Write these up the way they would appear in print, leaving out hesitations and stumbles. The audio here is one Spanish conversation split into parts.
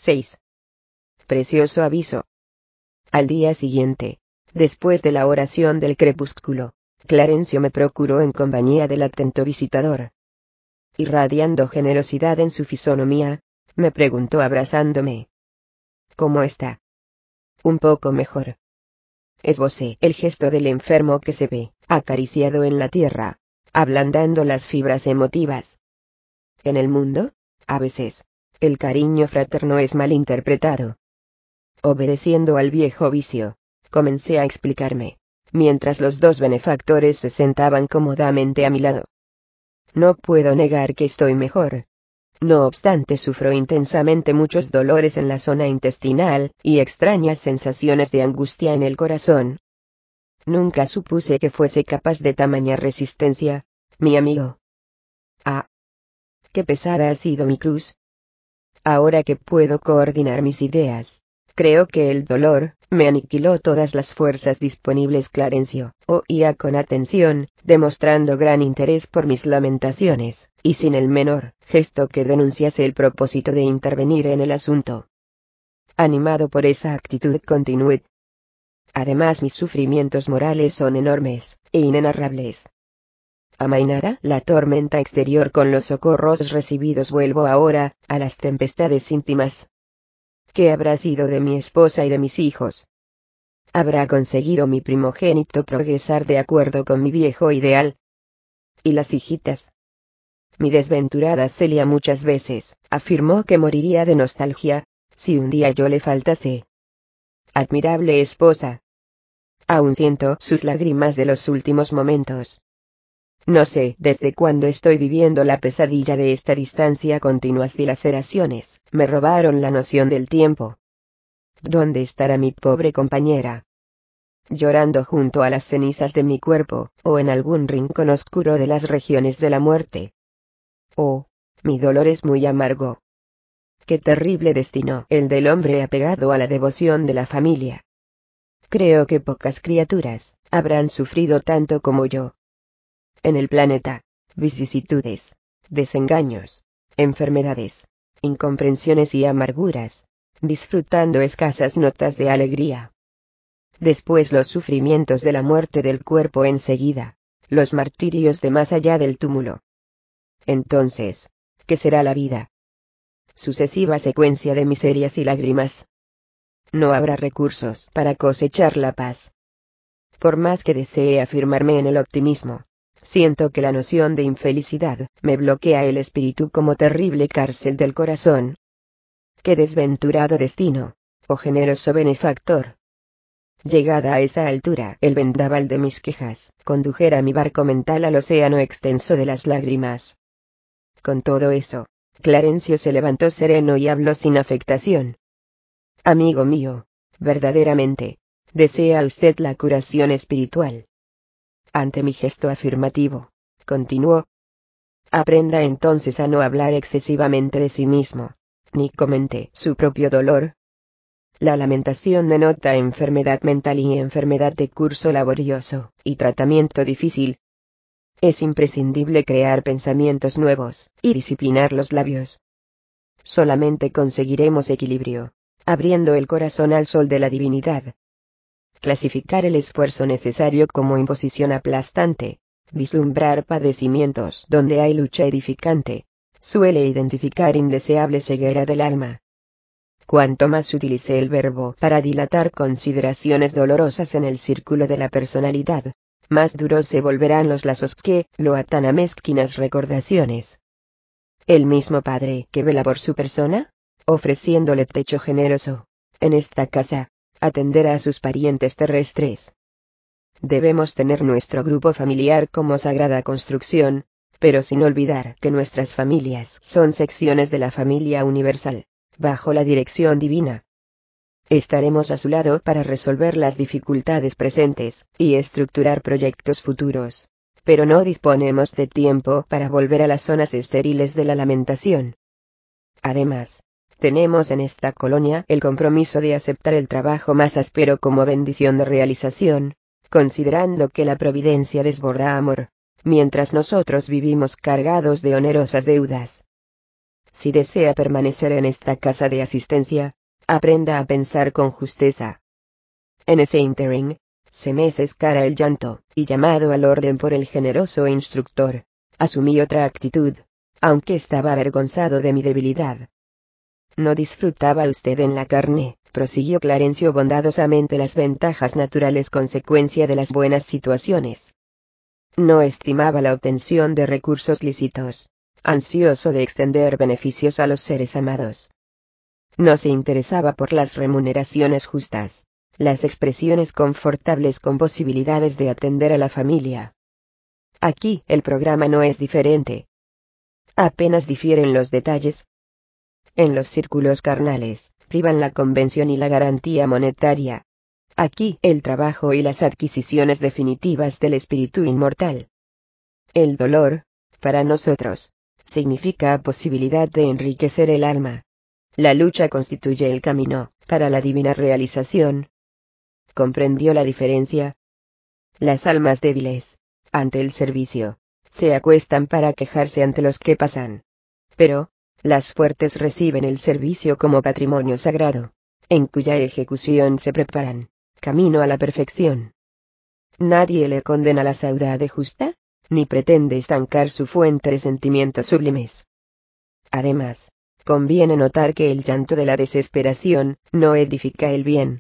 6. Precioso aviso. Al día siguiente, después de la oración del crepúsculo, Clarencio me procuró en compañía del atento visitador. Irradiando generosidad en su fisonomía, me preguntó abrazándome: ¿cómo está? Un poco mejor. Esbocé el gesto del enfermo que se ve acariciado en la tierra, ablandando las fibras emotivas. En el mundo, a veces, el cariño fraterno es mal interpretado. Obedeciendo al viejo vicio, comencé a explicarme, mientras los dos benefactores se sentaban cómodamente a mi lado. No puedo negar que estoy mejor. No obstante, sufro intensamente muchos dolores en la zona intestinal, y extrañas sensaciones de angustia en el corazón. Nunca supuse que fuese capaz de tamaña resistencia, mi amigo. Ah, qué pesada ha sido mi cruz. Ahora que puedo coordinar mis ideas, creo que el dolor me aniquiló todas las fuerzas disponibles. Clarencio oía con atención, demostrando gran interés por mis lamentaciones, y sin el menor gesto que denunciase el propósito de intervenir en el asunto. Animado por esa actitud, continué: además, mis sufrimientos morales son enormes e inenarrables. Amainada la tormenta exterior con los socorros recibidos, vuelvo ahora a las tempestades íntimas. ¿Qué habrá sido de mi esposa y de mis hijos? ¿Habrá conseguido mi primogénito progresar de acuerdo con mi viejo ideal? ¿Y las hijitas? Mi desventurada Celia muchas veces afirmó que moriría de nostalgia si un día yo le faltase. Admirable esposa. Aún siento sus lágrimas de los últimos momentos. No sé desde cuándo estoy viviendo la pesadilla de esta distancia. Continuas dilaceraciones me robaron la noción del tiempo. ¿Dónde estará mi pobre compañera? Llorando junto a las cenizas de mi cuerpo, o en algún rincón oscuro de las regiones de la muerte. Oh, mi dolor es muy amargo. Qué terrible destino el del hombre apegado a la devoción de la familia. Creo que pocas criaturas habrán sufrido tanto como yo. En el planeta, vicisitudes, desengaños, enfermedades, incomprensiones y amarguras, disfrutando escasas notas de alegría. Después los sufrimientos de la muerte del cuerpo, enseguida, los martirios de más allá del túmulo. Entonces, ¿qué será la vida? Sucesiva secuencia de miserias y lágrimas. No habrá recursos para cosechar la paz. Por más que desee afirmarme en el optimismo, siento que la noción de infelicidad me bloquea el espíritu como terrible cárcel del corazón. ¡Qué desventurado destino, oh generoso benefactor! Llegada a esa altura, el vendaval de mis quejas condujera mi barco mental al océano extenso de las lágrimas. Con todo eso, Clarencio se levantó sereno y habló sin afectación. Amigo mío, verdaderamente, ¿desea usted la curación espiritual? Ante mi gesto afirmativo, continuó: aprenda entonces a no hablar excesivamente de sí mismo, ni comente su propio dolor. La lamentación denota enfermedad mental y enfermedad de curso laborioso, y tratamiento difícil. Es imprescindible crear pensamientos nuevos, y disciplinar los labios. Solamente conseguiremos equilibrio, abriendo el corazón al sol de la divinidad. Clasificar el esfuerzo necesario como imposición aplastante, vislumbrar padecimientos donde hay lucha edificante, suele identificar indeseable ceguera del alma. Cuanto más utilice el verbo para dilatar consideraciones dolorosas en el círculo de la personalidad, más duros se volverán los lazos que lo atan a mezquinas recordaciones. El mismo Padre que vela por su persona, ofreciéndole techo generoso, en esta casa, atenderá a sus parientes terrestres. Debemos tener nuestro grupo familiar como sagrada construcción, pero sin olvidar que nuestras familias son secciones de la familia universal, bajo la dirección divina. Estaremos a su lado para resolver las dificultades presentes y estructurar proyectos futuros, pero no disponemos de tiempo para volver a las zonas estériles de la lamentación. Además, tenemos en esta colonia el compromiso de aceptar el trabajo más áspero como bendición de realización, considerando que la providencia desborda amor, mientras nosotros vivimos cargados de onerosas deudas. Si desea permanecer en esta casa de asistencia, aprenda a pensar con justeza. En ese ínterin, se me cescara el llanto, y llamado al orden por el generoso instructor, asumí otra actitud, aunque estaba avergonzado de mi debilidad. No disfrutaba usted en la carne, prosiguió Clarencio bondadosamente, las ventajas naturales consecuencia de las buenas situaciones. No estimaba la obtención de recursos lícitos, ansioso de extender beneficios a los seres amados. No se interesaba por las remuneraciones justas, las expresiones confortables con posibilidades de atender a la familia. Aquí el programa no es diferente. Apenas difieren los detalles. En los círculos carnales, privan la convención y la garantía monetaria. Aquí el trabajo y las adquisiciones definitivas del espíritu inmortal. El dolor, para nosotros, significa posibilidad de enriquecer el alma. La lucha constituye el camino para la divina realización. ¿Comprendió la diferencia? Las almas débiles, ante el servicio, se acuestan para quejarse ante los que pasan. Pero, las fuertes reciben el servicio como patrimonio sagrado, en cuya ejecución se preparan, camino a la perfección. Nadie le condena la saudade justa, ni pretende estancar su fuente de sentimientos sublimes. Además, conviene notar que el llanto de la desesperación no edifica el bien.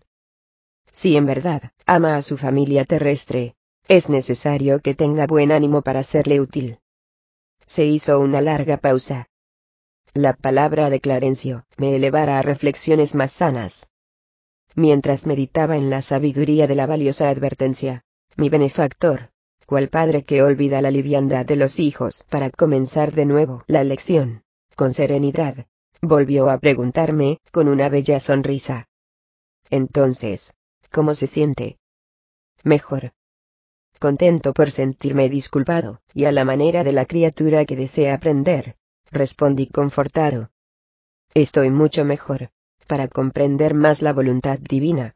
Si en verdad ama a su familia terrestre, es necesario que tenga buen ánimo para serle útil. Se hizo una larga pausa. La palabra de Clarencio me elevara a reflexiones más sanas. Mientras meditaba en la sabiduría de la valiosa advertencia, mi benefactor, cual padre que olvida la liviandad de los hijos para comenzar de nuevo la lección, con serenidad, volvió a preguntarme, con una bella sonrisa. Entonces, ¿cómo se siente? Mejor. Contento por sentirme disculpado, y a la manera de la criatura que desea aprender, respondí confortado. Estoy mucho mejor, para comprender más la voluntad divina.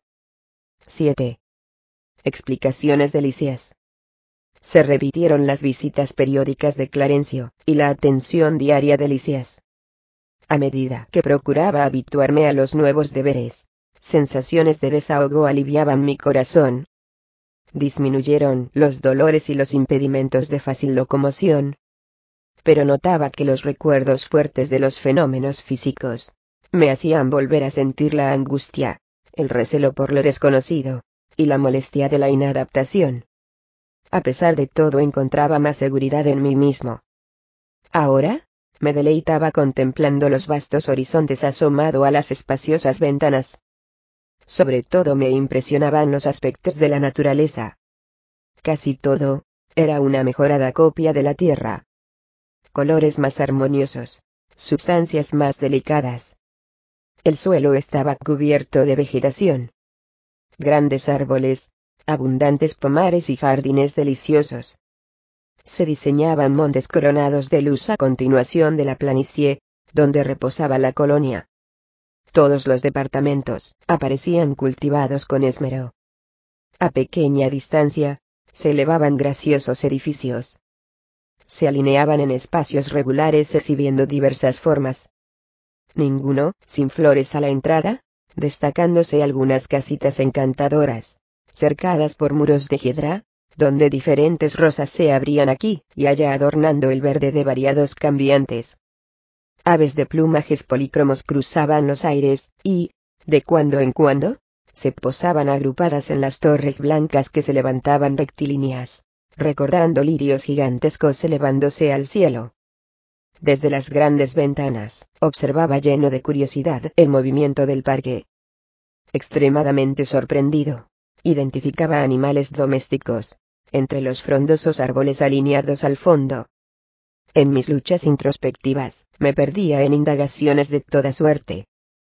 7. Explicaciones delicias. Se repitieron las visitas periódicas de Clarencio, y la atención diaria de Lisias. A medida que procuraba habituarme a los nuevos deberes, sensaciones de desahogo aliviaban mi corazón. Disminuyeron los dolores y los impedimentos de fácil locomoción. Pero notaba que los recuerdos fuertes de los fenómenos físicos me hacían volver a sentir la angustia, el recelo por lo desconocido, y la molestia de la inadaptación. A pesar de todo encontraba más seguridad en mí mismo. Ahora, me deleitaba contemplando los vastos horizontes asomado a las espaciosas ventanas. Sobre todo me impresionaban los aspectos de la naturaleza. Casi todo era una mejorada copia de la tierra. Colores más armoniosos, sustancias más delicadas. El suelo estaba cubierto de vegetación. Grandes árboles, abundantes pomares y jardines deliciosos. Se diseñaban montes coronados de luz a continuación de la planicie, donde reposaba la colonia. Todos los departamentos aparecían cultivados con esmero. A pequeña distancia, se elevaban graciosos edificios. Se alineaban en espacios regulares exhibiendo diversas formas. Ninguno sin flores a la entrada, destacándose algunas casitas encantadoras, cercadas por muros de hiedra, donde diferentes rosas se abrían aquí y allá adornando el verde de variados cambiantes. Aves de plumajes polícromos cruzaban los aires, y, de cuando en cuando, se posaban agrupadas en las torres blancas que se levantaban rectilíneas, recordando lirios gigantescos elevándose al cielo. Desde las grandes ventanas, observaba lleno de curiosidad el movimiento del parque. Extremadamente sorprendido, identificaba animales domésticos, entre los frondosos árboles alineados al fondo. En mis luchas introspectivas, me perdía en indagaciones de toda suerte.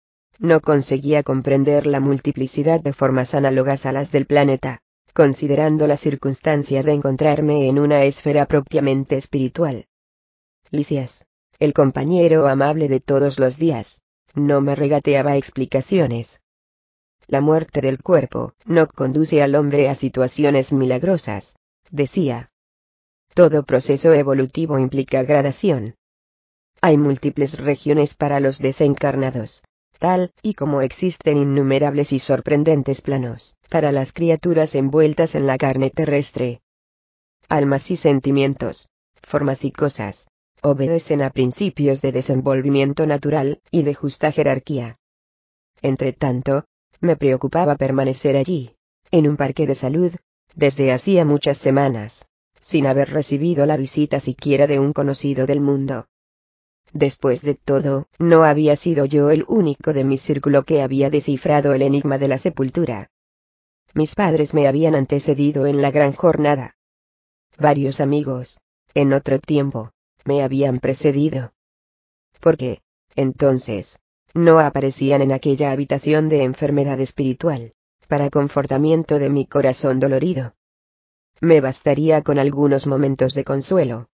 No conseguía comprender la multiplicidad de formas análogas a las del planeta, considerando la circunstancia de encontrarme en una esfera propiamente espiritual. Lisias, el compañero amable de todos los días, no me regateaba explicaciones. La muerte del cuerpo no conduce al hombre a situaciones milagrosas, decía. Todo proceso evolutivo implica gradación. Hay múltiples regiones para los desencarnados, tal y como existen innumerables y sorprendentes planos para las criaturas envueltas en la carne terrestre. Almas y sentimientos, formas y cosas, obedecen a principios de desenvolvimiento natural y de justa jerarquía. Entretanto, me preocupaba permanecer allí, en un parque de salud, desde hacía muchas semanas, sin haber recibido la visita siquiera de un conocido del mundo. Después de todo, no había sido yo el único de mi círculo que había descifrado el enigma de la sepultura. Mis padres me habían antecedido en la gran jornada. Varios amigos, en otro tiempo, me habían precedido. ¿Por qué, entonces, no aparecían en aquella habitación de enfermedad espiritual, para confortamiento de mi corazón dolorido? Me bastaría con algunos momentos de consuelo.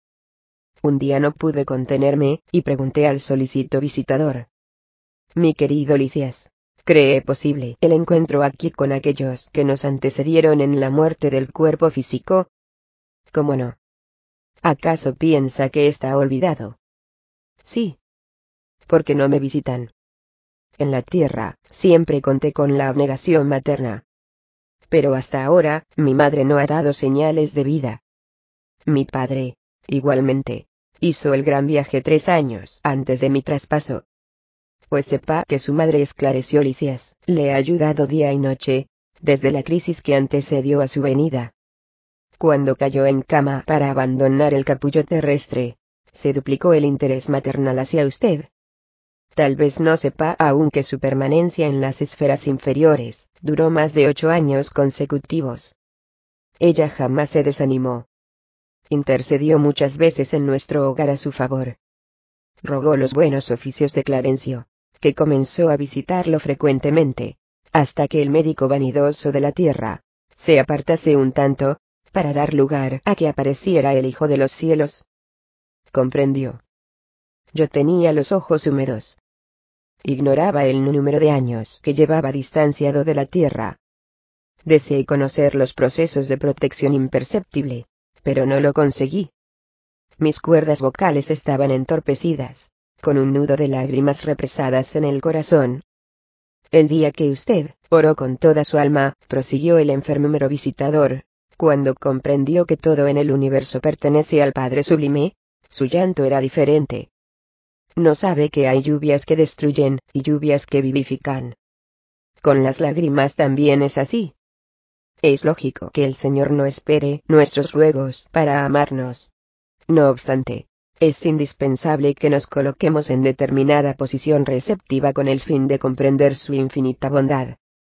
Un día no pude contenerme, y pregunté al solícito visitador: mi querido Lisias, ¿cree posible el encuentro aquí con aquellos que nos antecedieron en la muerte del cuerpo físico? ¿Cómo no? ¿Acaso piensa que está olvidado? Sí. ¿Por qué no me visitan? En la tierra, siempre conté con la abnegación materna. Pero hasta ahora, mi madre no ha dado señales de vida. Mi padre, igualmente, hizo el gran viaje 3 años antes de mi traspaso. Pues sepa que su madre, esclareció Lisias, le ha ayudado día y noche, desde la crisis que antecedió a su venida. Cuando cayó en cama para abandonar el capullo terrestre, se duplicó el interés maternal hacia usted. Tal vez no sepa aún que su permanencia en las esferas inferiores duró más de 8 años consecutivos. Ella jamás se desanimó. Intercedió muchas veces en nuestro hogar a su favor. Rogó los buenos oficios de Clarencio, que comenzó a visitarlo frecuentemente, hasta que el médico vanidoso de la tierra se apartase un tanto, para dar lugar a que apareciera el Hijo de los cielos. Comprendió. Yo tenía los ojos húmedos. Ignoraba el número de años que llevaba distanciado de la tierra. Deseé conocer los procesos de protección imperceptible, pero no lo conseguí. Mis cuerdas vocales estaban entorpecidas, con un nudo de lágrimas represadas en el corazón. El día que usted oró con toda su alma, prosiguió el enfermero visitador, cuando comprendió que todo en el universo pertenece al Padre Sublime, su llanto era diferente. No sabe que hay lluvias que destruyen y lluvias que vivifican. Con las lágrimas también es así. Es lógico que el Señor no espere nuestros ruegos para amarnos. No obstante, es indispensable que nos coloquemos en determinada posición receptiva con el fin de comprender su infinita bondad.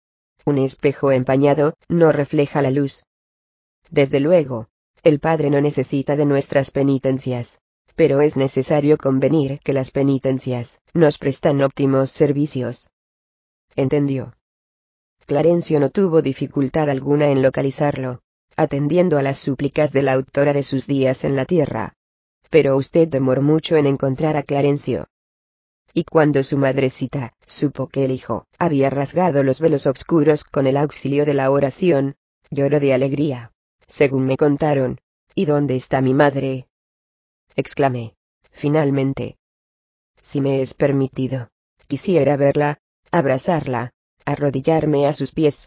Un espejo empañado no refleja la luz. Desde luego, el Padre no necesita de nuestras penitencias, pero es necesario convenir que las penitencias nos prestan óptimos servicios. ¿Entendió? Clarencio no tuvo dificultad alguna en localizarlo, atendiendo a las súplicas de la autora de sus días en la tierra. Pero usted demoró mucho en encontrar a Clarencio. Y cuando su madrecita supo que el hijo había rasgado los velos oscuros con el auxilio de la oración, lloró de alegría, según me contaron. ¿Y dónde está mi madre?, exclamé, finalmente. Si me es permitido, quisiera verla, abrazarla, arrodillarme a sus pies.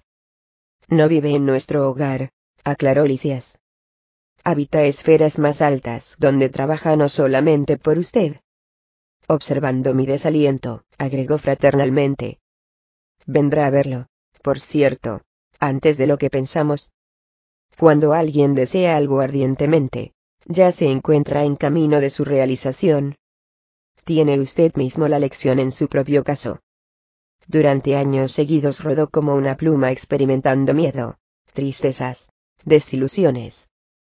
No vive en nuestro hogar, aclaró Lisias. Habita esferas más altas donde trabaja no solamente por usted. Observando mi desaliento, agregó fraternalmente. Vendrá a verlo, por cierto, antes de lo que pensamos. Cuando alguien desea algo ardientemente, ya se encuentra en camino de su realización. Tiene usted mismo la lección en su propio caso. Durante años seguidos rodó como una pluma experimentando miedo, tristezas, desilusiones.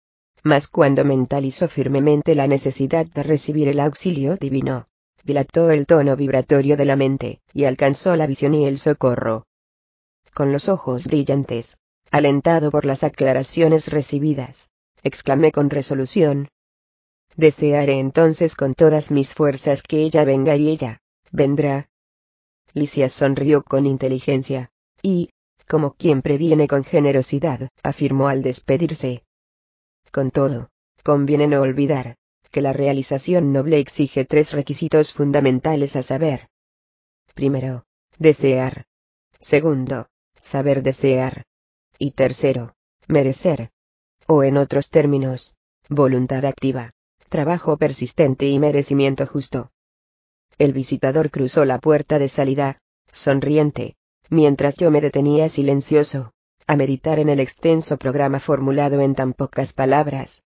Mas cuando mentalizó firmemente la necesidad de recibir el auxilio divino, dilató el tono vibratorio de la mente, y alcanzó la visión y el socorro. Con los ojos brillantes, alentado por las aclaraciones recibidas, exclamé con resolución: desearé entonces con todas mis fuerzas que ella venga, y ella vendrá. Lisias sonrió con inteligencia, y, como quien previene con generosidad, afirmó al despedirse: con todo, conviene no olvidar que la realización noble exige 3 requisitos fundamentales, a saber: primero, desear; segundo, saber desear; y tercero, merecer. O en otros términos, voluntad activa, trabajo persistente y merecimiento justo. El visitador cruzó la puerta de salida, sonriente, mientras yo me detenía silencioso, a meditar en el extenso programa formulado en tan pocas palabras.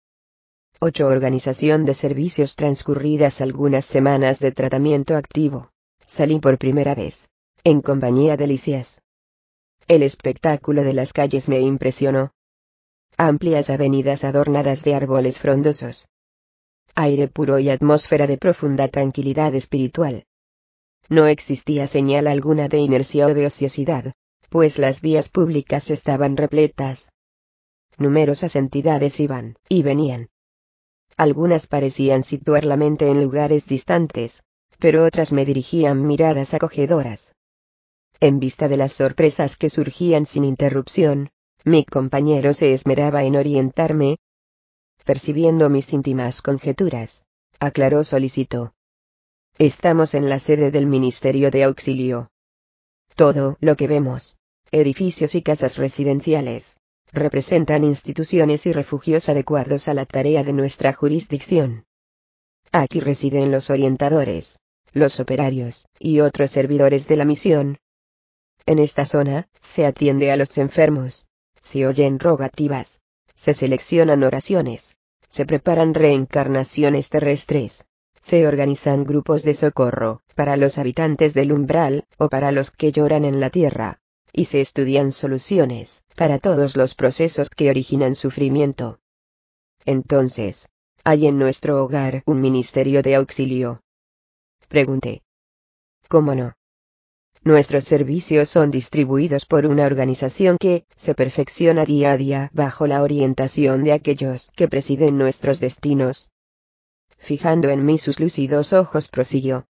8. Organización de servicios. Transcurridas algunas semanas de tratamiento activo, salí por primera vez, en compañía de Lisias. El espectáculo de las calles me impresionó. Amplias avenidas adornadas de árboles frondosos. Aire puro y atmósfera de profunda tranquilidad espiritual. No existía señal alguna de inercia o de ociosidad, pues las vías públicas estaban repletas. Numerosas entidades iban y venían. Algunas parecían situar la mente en lugares distantes, pero otras me dirigían miradas acogedoras. En vista de las sorpresas que surgían sin interrupción, mi compañero se esmeraba en orientarme. Percibiendo mis íntimas conjeturas, aclaró solícito: estamos en la sede del Ministerio de Auxilio. Todo lo que vemos, edificios y casas residenciales, representan instituciones y refugios adecuados a la tarea de nuestra jurisdicción. Aquí residen los orientadores, los operarios, y otros servidores de la misión. En esta zona, se atiende a los enfermos, se oyen rogativas, se seleccionan oraciones, se preparan reencarnaciones terrestres, se organizan grupos de socorro, para los habitantes del umbral, o para los que lloran en la tierra, y se estudian soluciones, para todos los procesos que originan sufrimiento. Entonces, ¿hay en nuestro hogar un ministerio de auxilio?, pregunté. ¿Cómo no? Nuestros servicios son distribuidos por una organización que se perfecciona día a día bajo la orientación de aquellos que presiden nuestros destinos. Fijando en mí sus lúcidos ojos, prosiguió: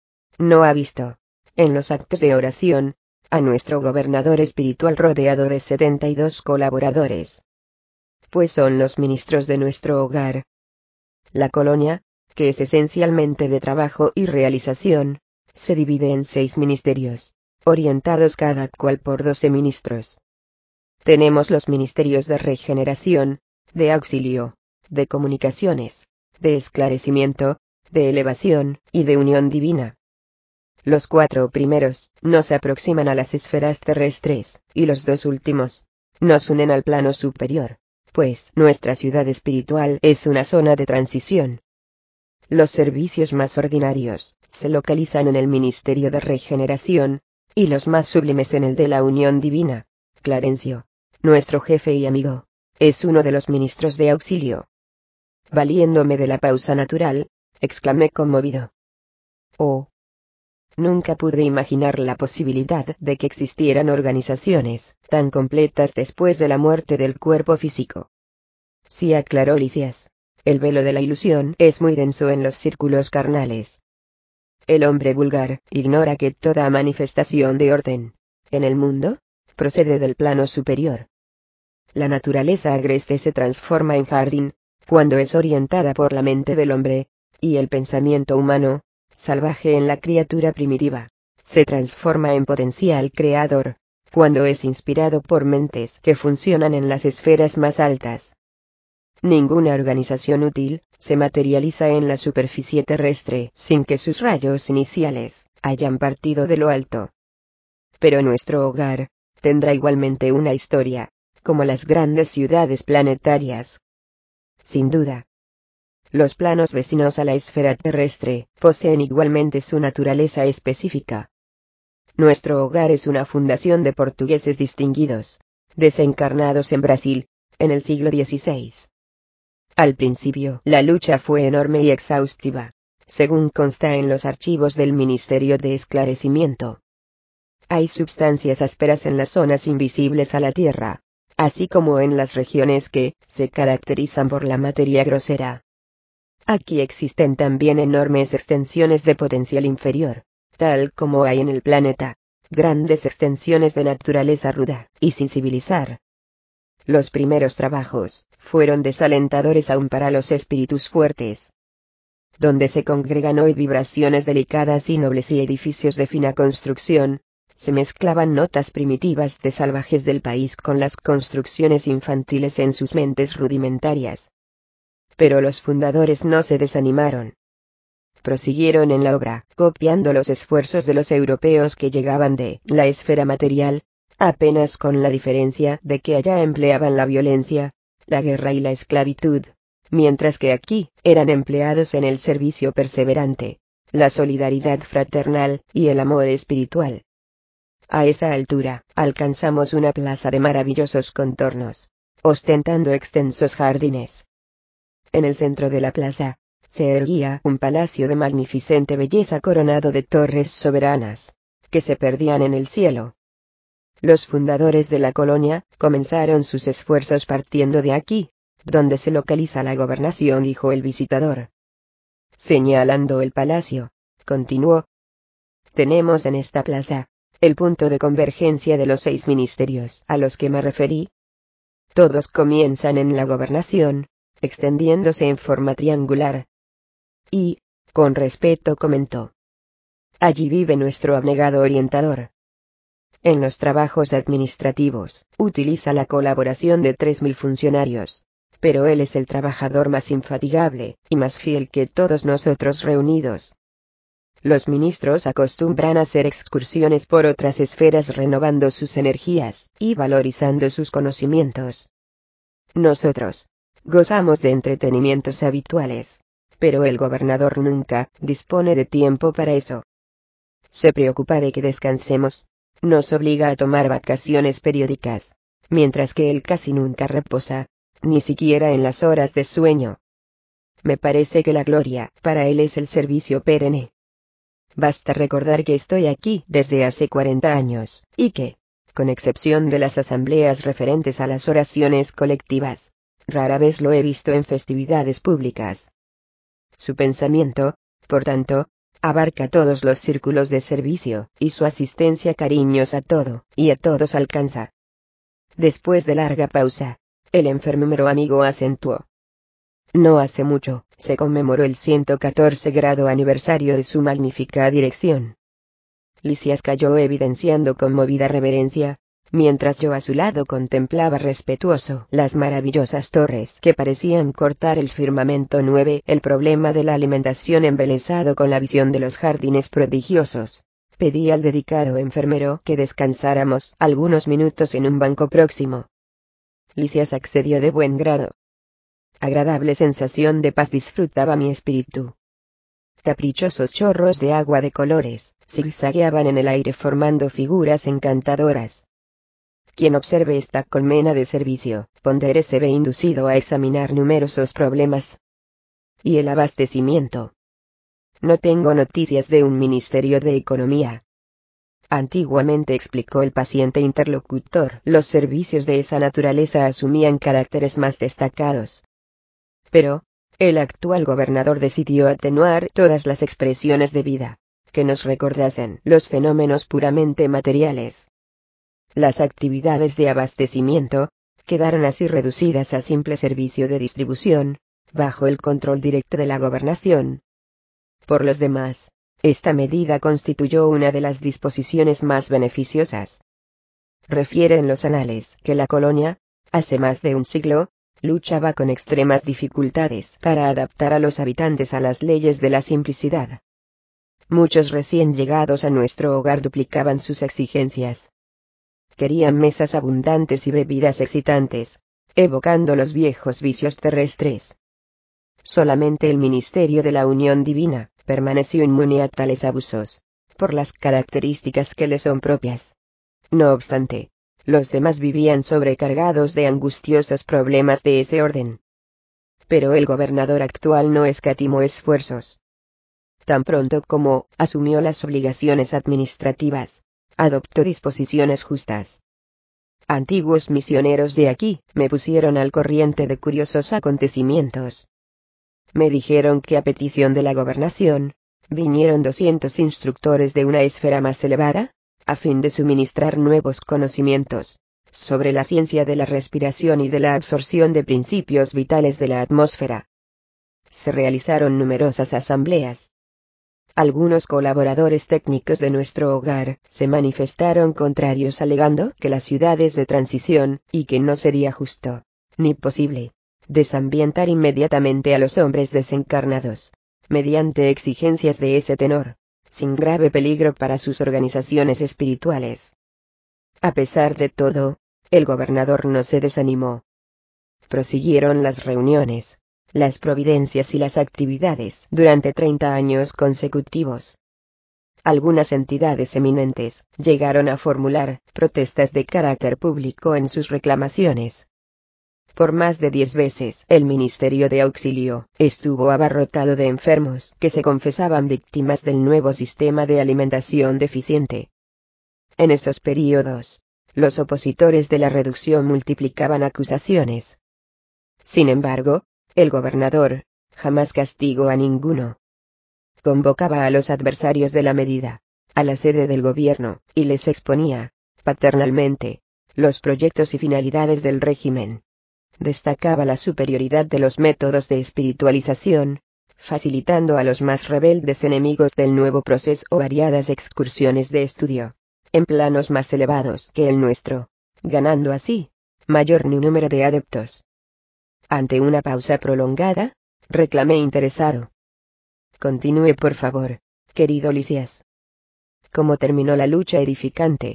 ¿no ha visto, en los actos de oración, a nuestro gobernador espiritual rodeado de 72 colaboradores? Pues son los ministros de nuestro hogar. La colonia, que es esencialmente de trabajo y realización, se divide en 6 ministerios, orientados cada cual por 12 ministros. Tenemos los ministerios de regeneración, de auxilio, de comunicaciones, de esclarecimiento, de elevación y de unión divina. Los 4 primeros nos aproximan a las esferas terrestres, y los 2 últimos nos unen al plano superior, pues nuestra ciudad espiritual es una zona de transición. Los servicios más ordinarios se localizan en el Ministerio de Regeneración, y los más sublimes en el de la Unión Divina. Clarencio, nuestro jefe y amigo, es uno de los ministros de auxilio. Valiéndome de la pausa natural, exclamé conmovido: oh, nunca pude imaginar la posibilidad de que existieran organizaciones tan completas después de la muerte del cuerpo físico. Sí, aclaró Lisias, el velo de la ilusión es muy denso en los círculos carnales. El hombre vulgar ignora que toda manifestación de orden en el mundo procede del plano superior. La naturaleza agreste se transforma en jardín cuando es orientada por la mente del hombre, y el pensamiento humano, salvaje en la criatura primitiva, se transforma en potencial creador cuando es inspirado por mentes que funcionan en las esferas más altas. Ninguna organización útil se materializa en la superficie terrestre sin que sus rayos iniciales hayan partido de lo alto. Pero nuestro hogar tendrá igualmente una historia, como las grandes ciudades planetarias. Sin duda. Los planos vecinos a la esfera terrestre poseen igualmente su naturaleza específica. Nuestro hogar es una fundación de portugueses distinguidos, desencarnados en Brasil, en el siglo XVI. Al principio, la lucha fue enorme y exhaustiva, según consta en los archivos del Ministerio de Esclarecimiento. Hay substancias ásperas en las zonas invisibles a la Tierra, así como en las regiones que se caracterizan por la materia grosera. Aquí existen también enormes extensiones de potencial inferior, tal como hay en el planeta, grandes extensiones de naturaleza ruda y sin civilizar. Los primeros trabajos fueron desalentadores aún para los espíritus fuertes. donde se congregan hoy vibraciones delicadas y nobles y edificios de fina construcción, se mezclaban notas primitivas de salvajes del país con las construcciones infantiles en sus mentes rudimentarias. Pero los fundadores no se desanimaron. Prosiguieron en la obra, copiando los esfuerzos de los europeos que llegaban de la esfera material, apenas con la diferencia de que allá empleaban la violencia, la guerra y la esclavitud, mientras que aquí eran empleados en el servicio perseverante, la solidaridad fraternal y el amor espiritual. A esa altura, alcanzamos una plaza de maravillosos contornos, ostentando extensos jardines. En el centro de la plaza, se erguía un palacio de magnificente belleza coronado de torres soberanas, que se perdían en el cielo. Los fundadores de la colonia comenzaron sus esfuerzos partiendo de aquí, donde se localiza la gobernación, dijo el visitador. Señalando el palacio, continuó. Tenemos en esta plaza el punto de convergencia de los 6 ministerios a los que me referí. Todos comienzan en la gobernación, extendiéndose en forma triangular. Y, con respeto comentó. Allí vive nuestro abnegado orientador. En los trabajos administrativos, utiliza la colaboración de 3.000 funcionarios, pero él es el trabajador más infatigable y más fiel que todos nosotros reunidos. Los ministros acostumbran a hacer excursiones por otras esferas renovando sus energías y valorizando sus conocimientos. Nosotros gozamos de entretenimientos habituales, pero el gobernador nunca dispone de tiempo para eso. Se preocupa de que descansemos, nos obliga a tomar vacaciones periódicas, mientras que él casi nunca reposa, ni siquiera en las horas de sueño. Me parece que la gloria para él es el servicio perenne. Basta recordar que estoy aquí desde hace 40 años, y que, con excepción de las asambleas referentes a las oraciones colectivas, rara vez lo he visto en festividades públicas. Su pensamiento, por tanto, abarca todos los círculos de servicio, y su asistencia cariñosa a todo, y a todos alcanza. Después de larga pausa, el enfermero amigo acentuó. No hace mucho, se conmemoró el 114 grado aniversario de su magnífica dirección. Lisias calló evidenciando conmovida reverencia, mientras yo a su lado contemplaba respetuoso las maravillosas torres que parecían cortar el firmamento. 9. El problema de la alimentación embelesado con la visión de los jardines prodigiosos. Pedí al dedicado enfermero que descansáramos algunos minutos en un banco próximo. Lisias accedió de buen grado. Agradable sensación de paz disfrutaba mi espíritu. Caprichosos chorros de agua de colores zigzagueaban en el aire formando figuras encantadoras. Quien observe esta colmena de servicio, pondere se ve inducido a examinar numerosos problemas. ¿Y el abastecimiento? No tengo noticias de un ministerio de economía. Antiguamente, explicó el paciente interlocutor, los servicios de esa naturaleza asumían caracteres más destacados. Pero, el actual gobernador decidió atenuar todas las expresiones de vida, que nos recordasen los fenómenos puramente materiales. Las actividades de abastecimiento quedaron así reducidas a simple servicio de distribución, bajo el control directo de la gobernación. Por los demás, esta medida constituyó una de las disposiciones más beneficiosas. Refieren los anales que la colonia, hace más de un siglo, luchaba con extremas dificultades para adaptar a los habitantes a las leyes de la simplicidad. Muchos recién llegados a nuestro hogar duplicaban sus exigencias. Querían mesas abundantes y bebidas excitantes, evocando los viejos vicios terrestres. Solamente el Ministerio de la Unión Divina permaneció inmune a tales abusos, por las características que le son propias. No obstante, los demás vivían sobrecargados de angustiosos problemas de ese orden. Pero el gobernador actual no escatimó esfuerzos. Tan pronto como asumió las obligaciones administrativas, adoptó disposiciones justas. Antiguos misioneros de aquí me pusieron al corriente de curiosos acontecimientos. Me dijeron que a petición de la gobernación, vinieron 200 instructores de una esfera más elevada, a fin de suministrar nuevos conocimientos sobre la ciencia de la respiración y de la absorción de principios vitales de la atmósfera. se realizaron numerosas asambleas. Algunos colaboradores técnicos de nuestro hogar se manifestaron contrarios alegando que la ciudad es de transición, y que no sería justo, ni posible, desambientar inmediatamente a los hombres desencarnados, mediante exigencias de ese tenor, sin grave peligro para sus organizaciones espirituales. A pesar de todo, el gobernador no se desanimó. Prosiguieron las reuniones, las providencias y las actividades durante 30 años consecutivos. Algunas entidades eminentes llegaron a formular protestas de carácter público en sus reclamaciones. Por más de 10 veces el Ministerio de Auxilio estuvo abarrotado de enfermos que se confesaban víctimas del nuevo sistema de alimentación deficiente. En esos períodos, los opositores de la reducción multiplicaban acusaciones. Sin embargo, el gobernador jamás castigó a ninguno. Convocaba a los adversarios de la medida a la sede del gobierno y les exponía, paternalmente, los proyectos y finalidades del régimen. Destacaba la superioridad de los métodos de espiritualización, facilitando a los más rebeldes enemigos del nuevo proceso variadas excursiones de estudio, en planos más elevados que el nuestro, ganando así mayor número de adeptos. Ante una pausa prolongada, reclamé interesado: Continúe por favor, querido Lisias. ¿Cómo terminó la lucha edificante?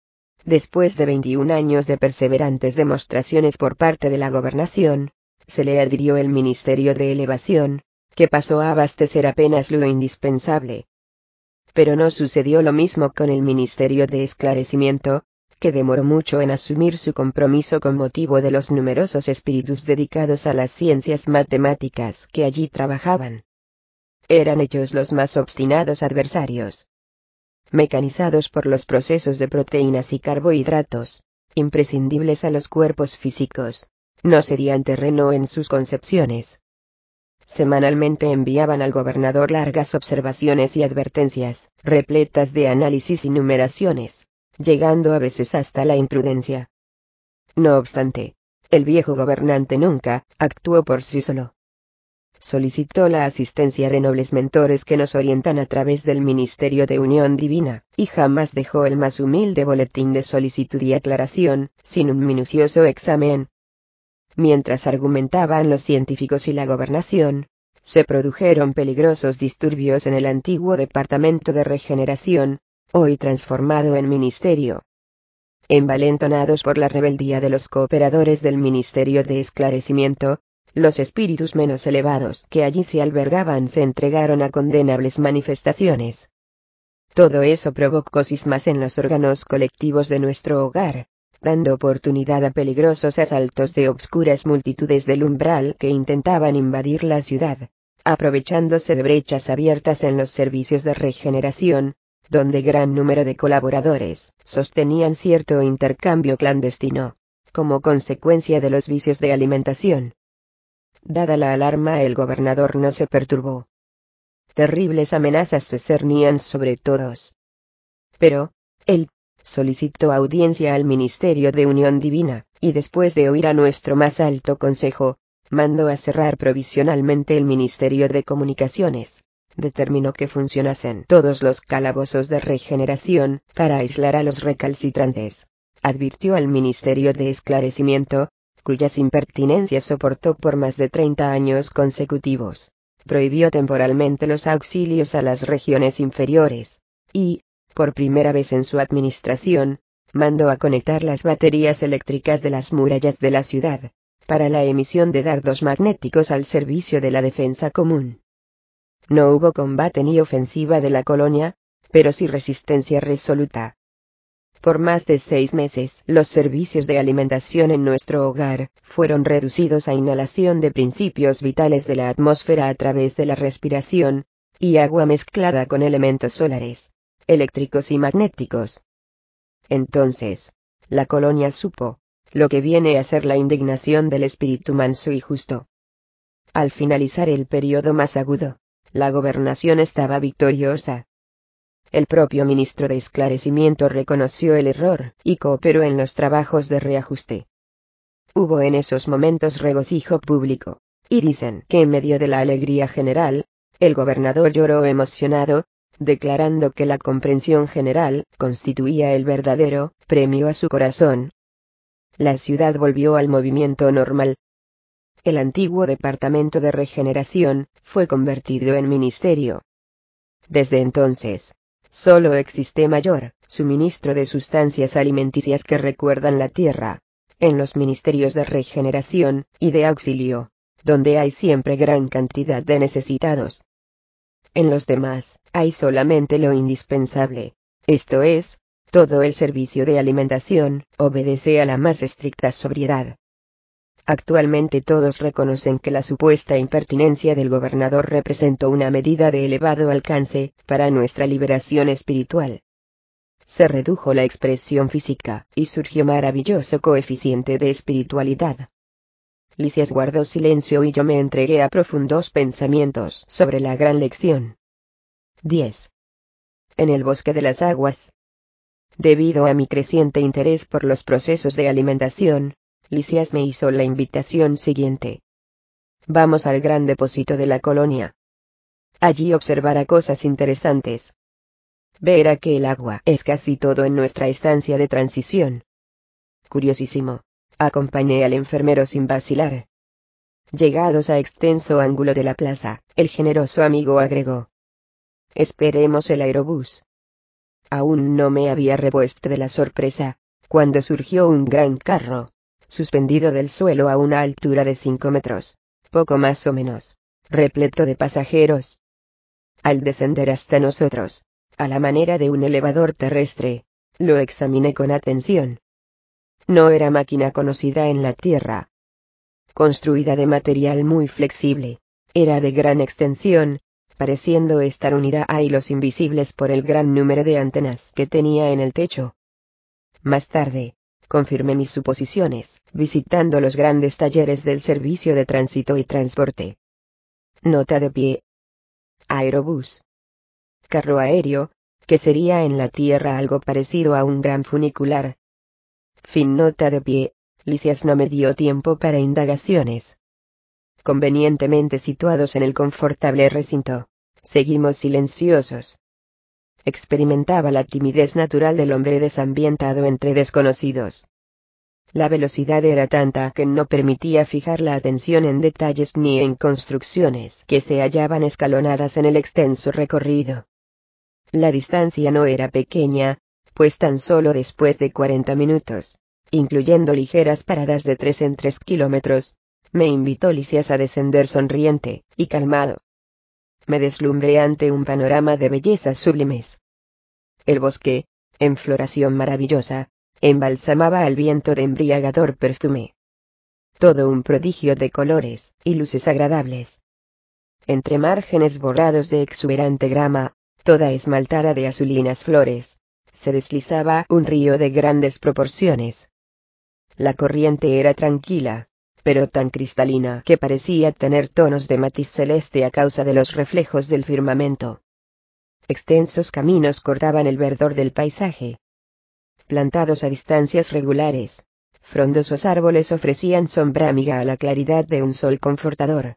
Después de 21 años de perseverantes demostraciones por parte de la gobernación, se le adhirió el Ministerio de Elevación, que pasó a abastecer apenas lo indispensable. Pero no sucedió lo mismo con el Ministerio de Esclarecimiento, que demoró mucho en asumir su compromiso con motivo de los numerosos espíritus dedicados a las ciencias matemáticas que allí trabajaban. Eran ellos los más obstinados adversarios. Mecanizados por los procesos de proteínas y carbohidratos, imprescindibles a los cuerpos físicos, no cedían terreno en sus concepciones. Semanalmente enviaban al gobernador largas observaciones y advertencias, repletas de análisis y numeraciones, llegando a veces hasta la imprudencia. No obstante, el viejo gobernante nunca actuó por sí solo. Solicitó la asistencia de nobles mentores que nos orientan a través del Ministerio de Unión Divina, y jamás dejó el más humilde boletín de solicitud y aclaración, sin un minucioso examen. Mientras argumentaban los científicos y la gobernación, se produjeron peligrosos disturbios en el antiguo Departamento de Regeneración, hoy transformado en ministerio. Envalentonados por la rebeldía de los cooperadores del Ministerio de Esclarecimiento, los espíritus menos elevados que allí se albergaban se entregaron a condenables manifestaciones. Todo eso provocó cismas en los órganos colectivos de nuestro hogar, dando oportunidad a peligrosos asaltos de obscuras multitudes del umbral que intentaban invadir la ciudad, aprovechándose de brechas abiertas en los servicios de regeneración, donde gran número de colaboradores sostenían cierto intercambio clandestino, como consecuencia de los vicios de alimentación. Dada la alarma, el gobernador no se perturbó. Terribles amenazas se cernían sobre todos. Pero, él solicitó audiencia al Ministerio de Unión Divina, y después de oír a nuestro más alto consejo, mandó a cerrar provisionalmente el Ministerio de Comunicaciones. Determinó que funcionasen todos los calabozos de regeneración para aislar a los recalcitrantes. Advirtió al Ministerio de Esclarecimiento, cuyas impertinencias soportó por más de 30 años consecutivos. Prohibió temporalmente los auxilios a las regiones inferiores. Y, por primera vez en su administración, mandó a conectar las baterías eléctricas de las murallas de la ciudad, para la emisión de dardos magnéticos al servicio de la defensa común. No hubo combate ni ofensiva de la colonia, pero sí resistencia resoluta. Por más de 6 meses, los servicios de alimentación en nuestro hogar fueron reducidos a inhalación de principios vitales de la atmósfera a través de la respiración, y agua mezclada con elementos solares, eléctricos y magnéticos. Entonces, la colonia supo lo que viene a ser la indignación del espíritu manso y justo. Al finalizar el periodo más agudo, la gobernación estaba victoriosa. El propio ministro de Esclarecimiento reconoció el error y cooperó en los trabajos de reajuste. Hubo en esos momentos regocijo público, y dicen que en medio de la alegría general, el gobernador lloró emocionado, declarando que la comprensión general constituía el verdadero premio a su corazón. La ciudad volvió al movimiento normal. El antiguo Departamento de Regeneración fue convertido en ministerio. Desde entonces, solo existe mayor suministro de sustancias alimenticias que recuerdan la tierra, en los ministerios de regeneración y de auxilio, donde hay siempre gran cantidad de necesitados. En los demás, hay solamente lo indispensable, esto es, todo el servicio de alimentación obedece a la más estricta sobriedad. Actualmente todos reconocen que la supuesta impertinencia del gobernador representó una medida de elevado alcance para nuestra liberación espiritual. Se redujo la expresión física, y surgió maravilloso coeficiente de espiritualidad. Lisias guardó silencio y yo me entregué a profundos pensamientos sobre la gran lección. 10. En el bosque de las aguas. Debido a mi creciente interés por los procesos de alimentación, Lisias me hizo la invitación siguiente. Vamos al gran depósito de la colonia. Allí observará cosas interesantes. Verá que el agua es casi todo en nuestra estancia de transición. Curiosísimo. Acompañé al enfermero sin vacilar. Llegados a extenso ángulo de la plaza, el generoso amigo agregó. Esperemos el aerobús. Aún no me había repuesto de la sorpresa, cuando surgió un gran carro, suspendido del suelo a una altura de 5 metros, poco más o menos, repleto de pasajeros. Al descender hasta nosotros, a la manera de un elevador terrestre, lo examiné con atención. No era máquina conocida en la Tierra. Construida de material muy flexible, era de gran extensión, pareciendo estar unida a hilos invisibles por el gran número de antenas que tenía en el techo. Más tarde, confirmé mis suposiciones, visitando los grandes talleres del servicio de tránsito y transporte. Nota de pie. Aerobús. Carro aéreo, que sería en la Tierra algo parecido a un gran funicular. Fin. Nota de pie. Lisias no me dio tiempo para indagaciones. Convenientemente situados en el confortable recinto, seguimos silenciosos. Experimentaba la timidez natural del hombre desambientado entre desconocidos. La velocidad era tanta que no permitía fijar la atención en detalles ni en construcciones que se hallaban escalonadas en el extenso recorrido. La distancia no era pequeña, pues tan solo después de 40 minutos, incluyendo ligeras paradas de 3 en 3 kilómetros, me invitó Lisias a descender sonriente y calmado. Me deslumbré ante un panorama de bellezas sublimes. El bosque, en floración maravillosa, embalsamaba al viento de embriagador perfume. Todo un prodigio de colores y luces agradables. Entre márgenes borrados de exuberante grama, toda esmaltada de azulinas flores, se deslizaba un río de grandes proporciones. La corriente era tranquila, pero tan cristalina que parecía tener tonos de matiz celeste a causa de los reflejos del firmamento. Extensos caminos cortaban el verdor del paisaje. Plantados a distancias regulares, frondosos árboles ofrecían sombra amiga a la claridad de un sol confortador.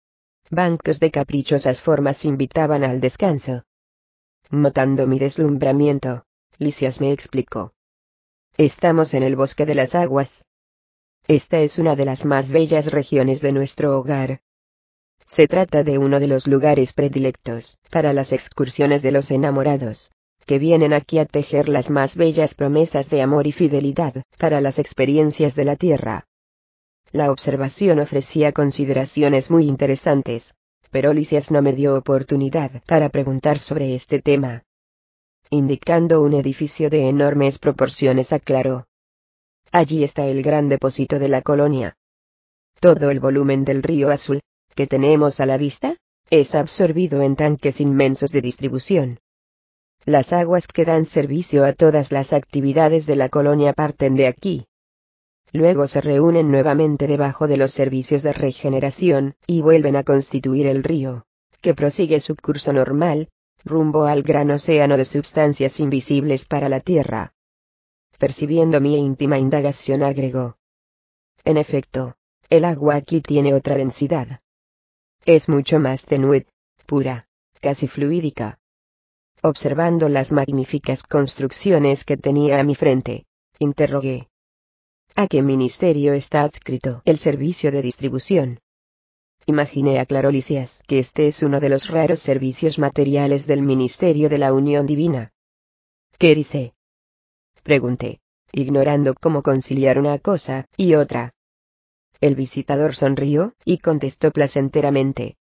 Bancos de caprichosas formas invitaban al descanso. Notando mi deslumbramiento, Lisias me explicó. Estamos en el bosque de las aguas. Esta es una de las más bellas regiones de nuestro hogar. Se trata de uno de los lugares predilectos para las excursiones de los enamorados, que vienen aquí a tejer las más bellas promesas de amor y fidelidad para las experiencias de la tierra. La observación ofrecía consideraciones muy interesantes, pero Lisias no me dio oportunidad para preguntar sobre este tema. Indicando un edificio de enormes proporciones aclaró. Allí está el gran depósito de la colonia. Todo el volumen del río Azul, que tenemos a la vista, es absorbido en tanques inmensos de distribución. Las aguas que dan servicio a todas las actividades de la colonia parten de aquí. Luego se reúnen nuevamente debajo de los servicios de regeneración, y vuelven a constituir el río, que prosigue su curso normal, rumbo al gran océano de sustancias invisibles para la tierra. Percibiendo mi íntima indagación agregó. En efecto, el agua aquí tiene otra densidad, es mucho más tenue, pura, casi fluídica. Observando las magníficas construcciones que tenía a mi frente, interrogué: ¿a qué ministerio está adscrito el servicio de distribución? Imaginé, aclaró Lisias, que este es uno de los raros servicios materiales del ministerio de la unión divina. ¿Qué dice?, pregunté, ignorando cómo conciliar una cosa y otra. El visitador sonrió y contestó placenteramente: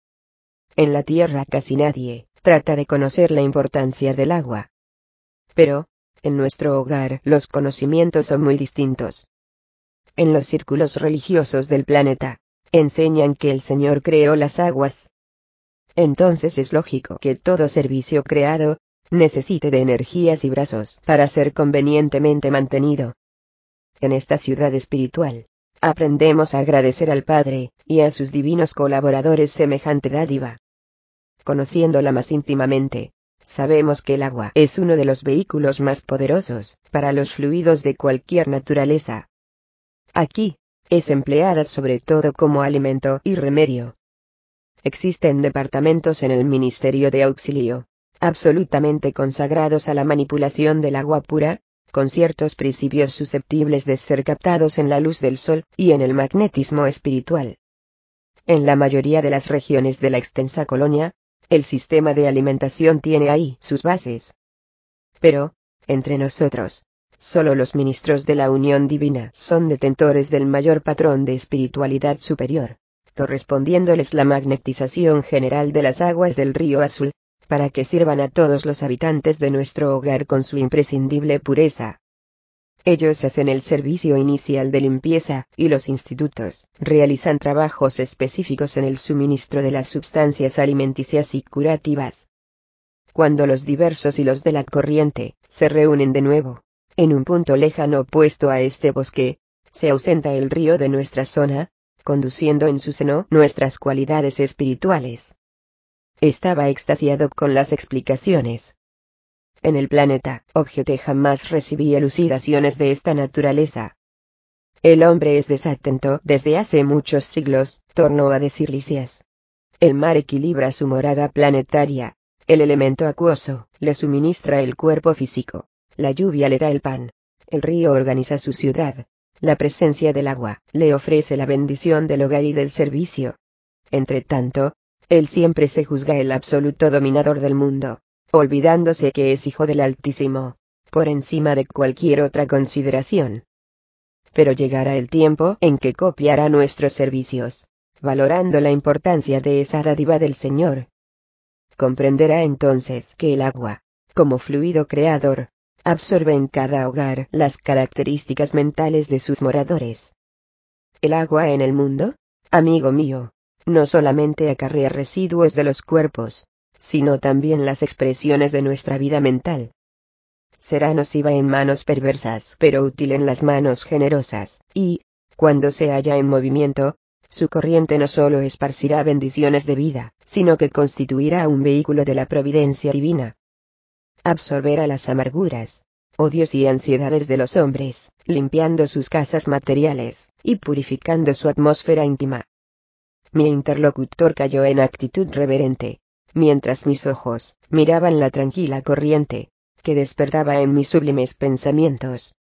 en la tierra casi nadie trata de conocer la importancia del agua. Pero, en nuestro hogar los conocimientos son muy distintos. En los círculos religiosos del planeta, enseñan que el Señor creó las aguas. Entonces es lógico que todo servicio creado necesite de energías y brazos para ser convenientemente mantenido. En esta ciudad espiritual, aprendemos a agradecer al Padre y a sus divinos colaboradores semejante dádiva. Conociéndola más íntimamente, sabemos que el agua es uno de los vehículos más poderosos para los fluidos de cualquier naturaleza. Aquí, es empleada sobre todo como alimento y remedio. Existen departamentos en el Ministerio de Auxilio, absolutamente consagrados a la manipulación del agua pura, con ciertos principios susceptibles de ser captados en la luz del sol y en el magnetismo espiritual. En la mayoría de las regiones de la extensa colonia, el sistema de alimentación tiene ahí sus bases. Pero, entre nosotros, solo los ministros de la unión divina son detentores del mayor patrón de espiritualidad superior, correspondiéndoles la magnetización general de las aguas del río Azul, para que sirvan a todos los habitantes de nuestro hogar con su imprescindible pureza. Ellos hacen el servicio inicial de limpieza, y los institutos realizan trabajos específicos en el suministro de las sustancias alimenticias y curativas. Cuando los diversos hilos de la corriente se reúnen de nuevo, en un punto lejano opuesto a este bosque, se ausenta el río de nuestra zona, conduciendo en su seno nuestras cualidades espirituales. Estaba extasiado con las explicaciones. En el planeta, objeté, jamás recibí elucidaciones de esta naturaleza. El hombre es desatento desde hace muchos siglos, tornó a decir Lisias. El mar equilibra su morada planetaria, el elemento acuoso le suministra el cuerpo físico, la lluvia le da el pan, el río organiza su ciudad, la presencia del agua le ofrece la bendición del hogar y del servicio. Entre tanto, él siempre se juzga el absoluto dominador del mundo, olvidándose que es hijo del Altísimo, por encima de cualquier otra consideración. Pero llegará el tiempo en que copiará nuestros servicios, valorando la importancia de esa dádiva del Señor. Comprenderá entonces que el agua, como fluido creador, absorbe en cada hogar las características mentales de sus moradores. El agua en el mundo, amigo mío, no solamente acarrea residuos de los cuerpos, sino también las expresiones de nuestra vida mental. Será nociva en manos perversas, pero útil en las manos generosas, y, cuando se halla en movimiento, su corriente no solo esparcirá bendiciones de vida, sino que constituirá un vehículo de la providencia divina. Absorberá las amarguras, odios y ansiedades de los hombres, limpiando sus casas materiales, y purificando su atmósfera íntima. Mi interlocutor cayó en actitud reverente, mientras mis ojos miraban la tranquila corriente, que despertaba en mis sublimes pensamientos.